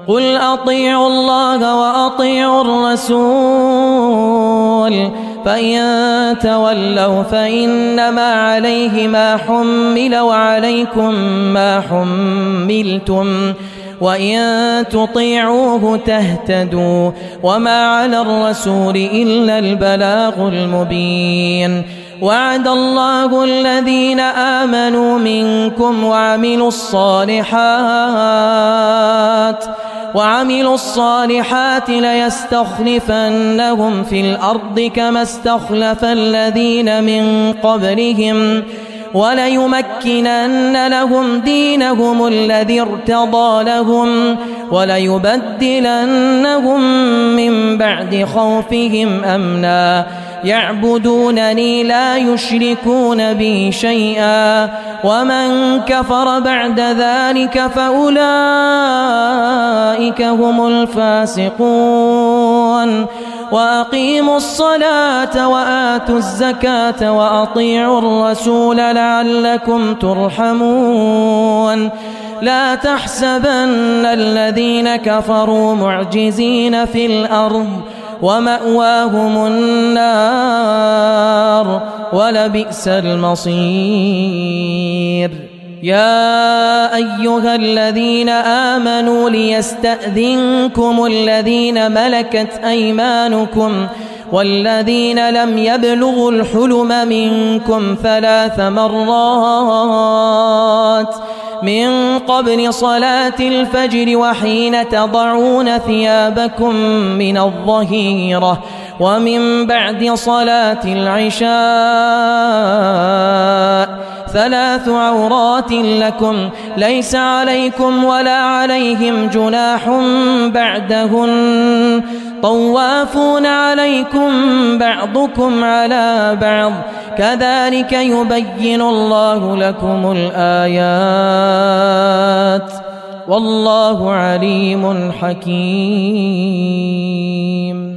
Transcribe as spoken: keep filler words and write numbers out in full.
قل أطيعوا الله وأطيعوا الرسول فإن تولوا فإنما عليه ما حمل وعليكم ما حملتم وإن تطيعوه تهتدوا وما على الرسول إلا البلاغ المبين. وعد الله الذين آمنوا منكم وعملوا الصالحات وعملوا الصالحات ليستخلفنهم في الأرض كما استخلف الذين من قبلهم وليمكنن لهم دينهم الذي ارتضى لهم وليبدلنهم من بعد خوفهم أمنا يعبدونني لا يشركون بي شيئا ومن كفر بعد ذلك فأولئك هم الفاسقون. وأقيموا الصلاة وآتوا الزكاة وأطيعوا الرسول لعلكم ترحمون. لا تحسبن الذين كفروا معجزين في الأرض ومأواهم النار ولبئس المصير. يا أيها الذين آمنوا ليستأذنكم الذين ملكت أيمانكم والذين لم يبلغوا الحلم منكم ثلاث مرات من قبل صلاة الفجر وحين تضعون ثيابكم من الظهيرة ومن بعد صلاة العشاء ثلاث عورات لكم ليس عليكم ولا عليهم جناح بعدهن طوافون عليكم بعضكم على بعض كذلك يبين الله لكم الآيات والله عليم حكيم.